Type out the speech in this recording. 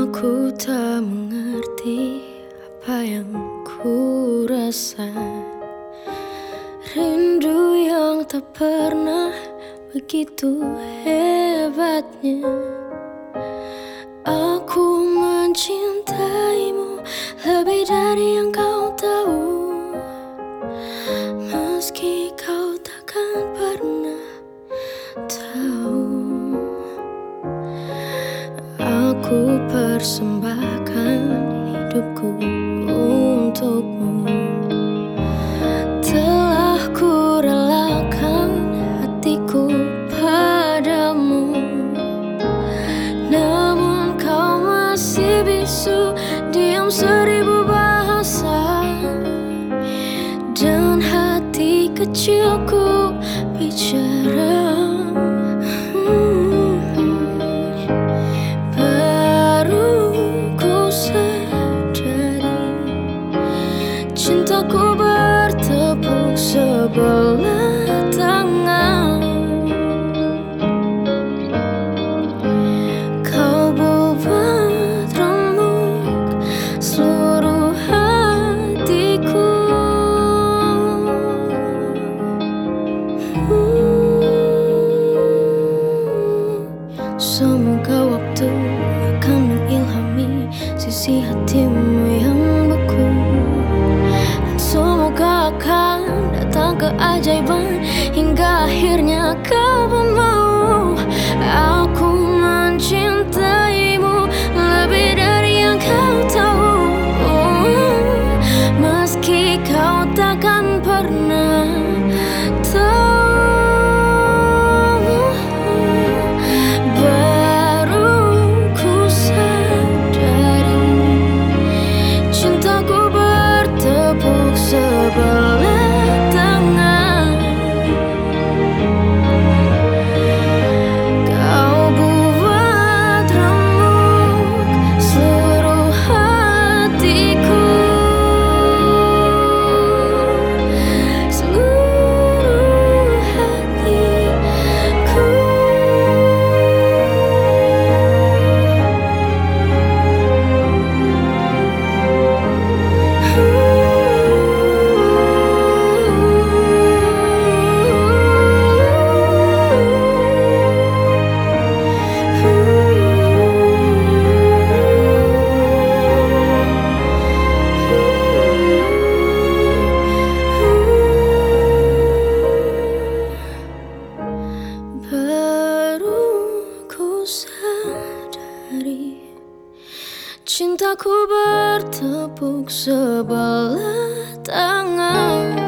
Aku tak mengerti apa yang ku rasa. Rindu yang tak pernah begitu hebatnya. Aku mencintaimu lebih dari yang kau tahu. Meski kau takkan pernah tahu. Aku persembahkan hidupku untukmu. Telah ku relakan hatiku padamu. Namun kau masih bisu, diam 1000 bahasa. Dan hati kecilku bicara. Cintaku bertepuk sebelah tangan. Kau buat remuk seluruh hatiku. Semoga waktu akan mengilhami sisi hatimu yang beku. Semoga akan datang keajaiban hingga akhirnya kau pun mau. Aku mencintaimu lebih dari yang kau tahu. Meski kau takkan pernah tahu. Baru ku sadari cintaku bertepuk sebelah tangan. Kau buat remuk seluruh hatiku. Seluruh hatiku. Baru ku sadari cintaku bertepuk sebelah tangan.